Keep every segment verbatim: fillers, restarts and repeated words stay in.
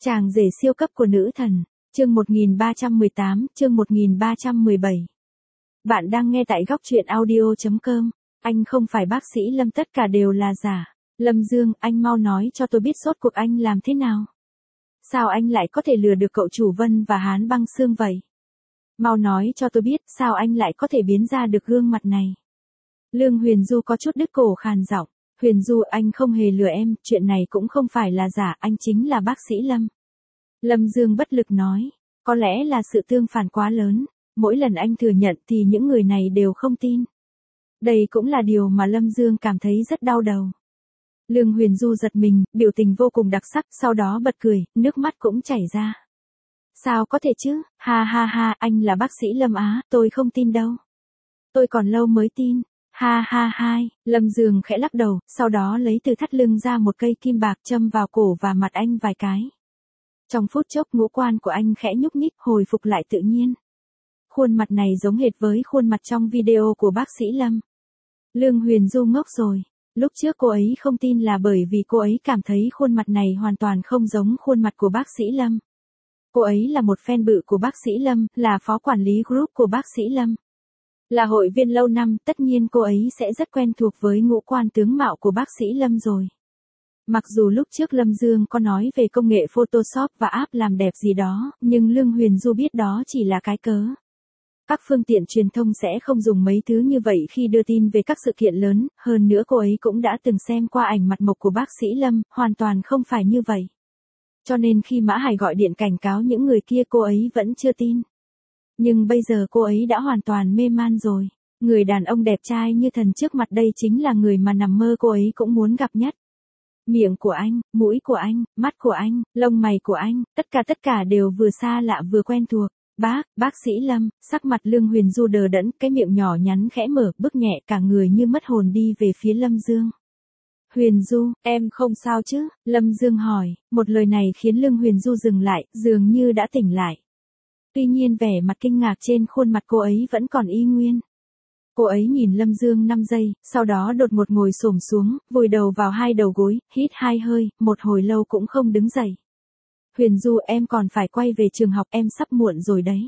Chàng rể siêu cấp của nữ thần, chương một nghìn ba trăm mười tám, chương một nghìn ba trăm mười bảy. Bạn đang nghe tại góc truyện audio chấm com. Anh không phải bác sĩ Lâm, tất cả đều là giả. Lâm Dương, anh mau nói cho tôi biết rốt cuộc anh làm thế nào. Sao anh lại có thể lừa được cậu chủ Vân và Hán Băng Xương vậy? Mau nói cho tôi biết sao anh lại có thể biến ra được gương mặt này. Lương Huyền Du có chút đứt cổ khàn giọng. Huyền Du, anh không hề lừa em, chuyện này cũng không phải là giả, anh chính là bác sĩ Lâm. Lâm Dương bất lực nói, có lẽ là sự tương phản quá lớn, mỗi lần anh thừa nhận thì những người này đều không tin. Đây cũng là điều mà Lâm Dương cảm thấy rất đau đầu. Lương Huyền Du giật mình, biểu tình vô cùng đặc sắc, sau đó bật cười, nước mắt cũng chảy ra. Sao có thể chứ, ha ha ha, anh là bác sĩ Lâm á, tôi không tin đâu. Tôi còn lâu mới tin. Ha ha hai, Lâm Dương khẽ lắc đầu, sau đó lấy từ thắt lưng ra một cây kim bạc châm vào cổ và mặt anh vài cái. Trong phút chốc ngũ quan của anh khẽ nhúc nhích, hồi phục lại tự nhiên. Khuôn mặt này giống hệt với khuôn mặt trong video của bác sĩ Lâm. Lương Huyền Du ngốc rồi. Lúc trước cô ấy không tin là bởi vì cô ấy cảm thấy khuôn mặt này hoàn toàn không giống khuôn mặt của bác sĩ Lâm. Cô ấy là một fan bự của bác sĩ Lâm, là phó quản lý group của bác sĩ Lâm. Là hội viên lâu năm, tất nhiên cô ấy sẽ rất quen thuộc với ngũ quan tướng mạo của bác sĩ Lâm rồi. Mặc dù lúc trước Lâm Dương có nói về công nghệ Photoshop và app làm đẹp gì đó, nhưng Lương Huyền Du biết đó chỉ là cái cớ. Các phương tiện truyền thông sẽ không dùng mấy thứ như vậy khi đưa tin về các sự kiện lớn, hơn nữa cô ấy cũng đã từng xem qua ảnh mặt mộc của bác sĩ Lâm, hoàn toàn không phải như vậy. Cho nên khi Mã Hải gọi điện cảnh cáo những người kia cô ấy vẫn chưa tin. Nhưng bây giờ cô ấy đã hoàn toàn mê man rồi. Người đàn ông đẹp trai như thần trước mặt đây chính là người mà nằm mơ cô ấy cũng muốn gặp nhất. Miệng của anh, mũi của anh, mắt của anh, lông mày của anh, tất cả tất cả đều vừa xa lạ vừa quen thuộc. Bác, bác sĩ Lâm, sắc mặt Lương Huyền Du đờ đẫn, cái miệng nhỏ nhắn khẽ mở, bước nhẹ cả người như mất hồn đi về phía Lâm Dương. Huyền Du, em không sao chứ? Lâm Dương hỏi, một lời này khiến Lương Huyền Du dừng lại, dường như đã tỉnh lại. Tuy nhiên vẻ mặt kinh ngạc trên khuôn mặt cô ấy vẫn còn y nguyên. Cô ấy nhìn Lâm Dương năm giây, sau đó đột ngột ngồi xổm xuống, vùi đầu vào hai đầu gối, hít hai hơi, một hồi lâu cũng không đứng dậy. Huyền Du, em còn phải quay về trường học, em sắp muộn rồi đấy.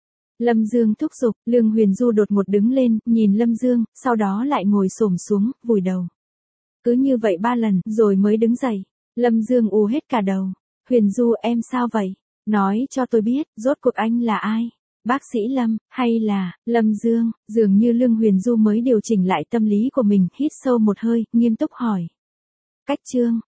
Lâm Dương thúc giục. Lương Huyền Du đột ngột đứng lên, nhìn Lâm Dương, sau đó lại ngồi xổm xuống, vùi đầu. Cứ như vậy ba lần, rồi mới đứng dậy. Lâm Dương ù hết cả đầu. Huyền Du, em sao vậy? Nói cho tôi biết, rốt cuộc anh là ai? Bác sĩ Lâm, hay là, Lâm Dương? Dường như Lương Huyền Du mới điều chỉnh lại tâm lý của mình, hít sâu một hơi, nghiêm túc hỏi. Cách chương,